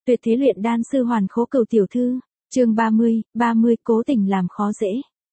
Tuyệt thế luyện đan sư Hoàn Khố Cửu tiểu thư, chương 30, cố tình làm khó dễ.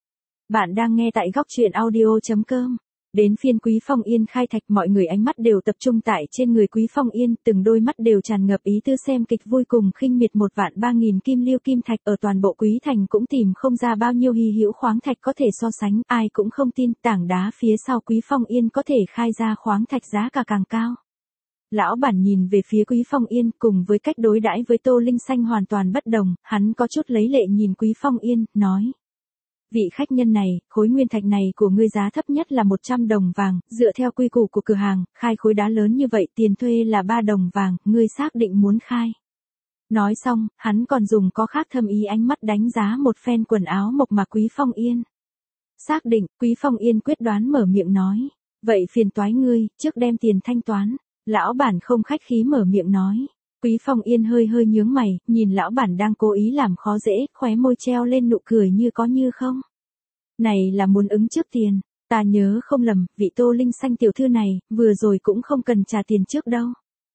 Bạn đang nghe tại góc truyện audio.com. Đến phiên Quý Phong Yên khai thạch, mọi người ánh mắt đều tập trung tại trên người Quý Phong Yên, từng đôi mắt đều tràn ngập ý tư xem kịch vui cùng khinh miệt. 1.300.000 kim lưu kim thạch ở toàn bộ Quý Thành cũng tìm không ra bao nhiêu hy hữu khoáng thạch có thể so sánh, ai cũng không tin tảng đá phía sau Quý Phong Yên có thể khai ra khoáng thạch giá cả càng cao. Lão bản nhìn về phía Quý Phong Yên, cùng với cách đối đãi với Tô Linh Xanh hoàn toàn bất đồng, hắn có chút lấy lệ nhìn Quý Phong Yên, nói. Vị khách nhân này, khối nguyên thạch này của ngươi giá thấp nhất là 100 đồng vàng, dựa theo quy củ của cửa hàng, khai khối đá lớn như vậy tiền thuê là 3 đồng vàng, ngươi xác định muốn khai. Nói xong, hắn còn dùng có khác thâm ý ánh mắt đánh giá một phen quần áo mộc mạc Quý Phong Yên. Xác định, Quý Phong Yên quyết đoán mở miệng nói. Vậy phiền toái ngươi, trước đem tiền thanh toán. Lão bản không khách khí mở miệng nói. Quý Phong Yên hơi nhướng mày, nhìn lão bản đang cố ý làm khó dễ, khóe môi treo lên nụ cười như có như không. Này là muốn ứng trước tiền, ta nhớ không lầm, vị Tô Linh Xanh tiểu thư này, vừa rồi cũng không cần trả tiền trước đâu.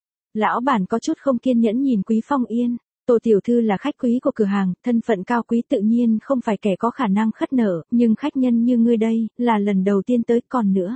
Lão bản có chút không kiên nhẫn nhìn Quý Phong Yên. Tô tiểu thư là khách quý của cửa hàng, thân phận cao quý tự nhiên không phải kẻ có khả năng khất nợ, nhưng khách nhân như ngươi đây, là lần đầu tiên tới còn nữa.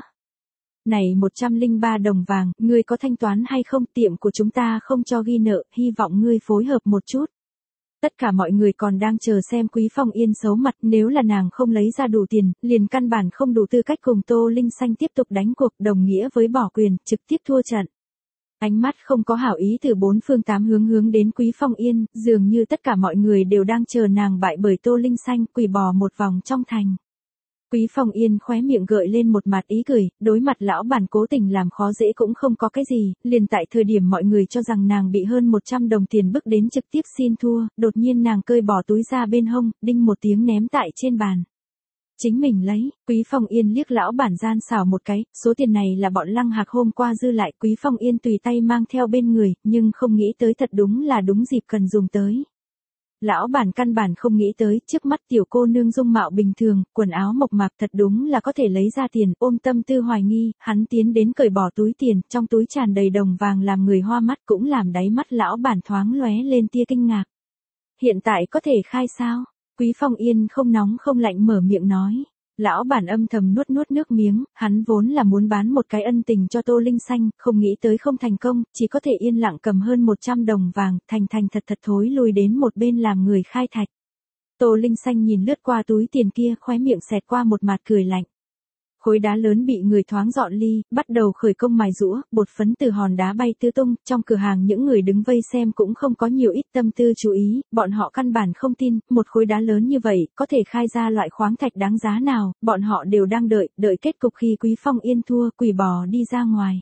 Này 103 đồng vàng, ngươi có thanh toán hay không? Tiệm của chúng ta không cho ghi nợ, hy vọng ngươi phối hợp một chút. Tất cả mọi người còn đang chờ xem Quý Phong Yên xấu mặt, nếu là nàng không lấy ra đủ tiền, liền căn bản không đủ tư cách cùng Tô Linh Xanh tiếp tục đánh cuộc, đồng nghĩa với bỏ quyền, trực tiếp thua trận. Ánh mắt không có hảo ý từ bốn phương tám hướng đến Quý Phong Yên, dường như tất cả mọi người đều đang chờ nàng bại bởi Tô Linh Xanh, quỳ bò một vòng trong thành. Quý Phong Yên khóe miệng gợi lên một mặt ý cười, đối mặt lão bản cố tình làm khó dễ cũng không có cái gì, liền tại thời điểm mọi người cho rằng nàng bị hơn 100 đồng tiền bức đến trực tiếp xin thua, đột nhiên nàng cơi bỏ túi ra bên hông, đinh một tiếng ném tại trên bàn. Chính mình lấy, Quý Phong Yên liếc lão bản gian xảo một cái, số tiền này là bọn Lăng Hạc hôm qua dư lại, Quý Phong Yên tùy tay mang theo bên người, nhưng không nghĩ tới thật đúng là đúng dịp cần dùng tới. Lão bản căn bản không nghĩ tới, trước mắt tiểu cô nương dung mạo bình thường, quần áo mộc mạc thật đúng là có thể lấy ra tiền, ôm tâm tư hoài nghi, hắn tiến đến cởi bỏ túi tiền, trong túi tràn đầy đồng vàng làm người hoa mắt, cũng làm đáy mắt lão bản thoáng lóe lên tia kinh ngạc. Hiện tại có thể khai sao? Quý Phong Yên không nóng không lạnh mở miệng nói. Lão bản âm thầm nuốt nước miếng, hắn vốn là muốn bán một cái ân tình cho Tô Linh Xanh, không nghĩ tới không thành công, chỉ có thể yên lặng cầm hơn 100 đồng vàng, thành thật thối lui đến một bên làm người khai thạch. Tô Linh Xanh nhìn lướt qua túi tiền kia, khóe miệng xẹt qua một mặt cười lạnh. Khối đá lớn bị người thoáng dọn ly, bắt đầu khởi công mài giũa, bột phấn từ hòn đá bay tứ tung, trong cửa hàng những người đứng vây xem cũng không có nhiều ít tâm tư chú ý, bọn họ căn bản không tin, một khối đá lớn như vậy, có thể khai ra loại khoáng thạch đáng giá nào, bọn họ đều đang đợi kết cục khi Quý Phong Yên thua, quỳ bò đi ra ngoài.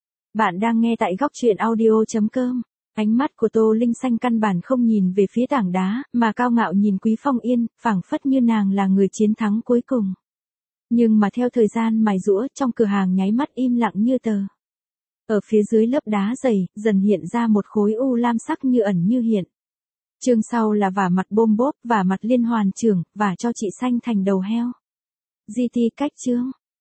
Bạn đang nghe tại góc truyện audio.com. Ánh mắt của Tô Linh Xanh căn bản không nhìn về phía tảng đá, mà cao ngạo nhìn Quý Phong Yên, phảng phất như nàng là người chiến thắng cuối cùng. Nhưng mà theo thời gian mài giũa, trong cửa hàng nháy mắt im lặng như tờ. Ở phía dưới lớp đá dày, dần hiện ra một khối u lam sắc như ẩn như hiện. Chương sau là vả mặt bôm bốp, vả mặt liên hoàn trưởng, vả cho chị xanh thành đầu heo. GT cách chương.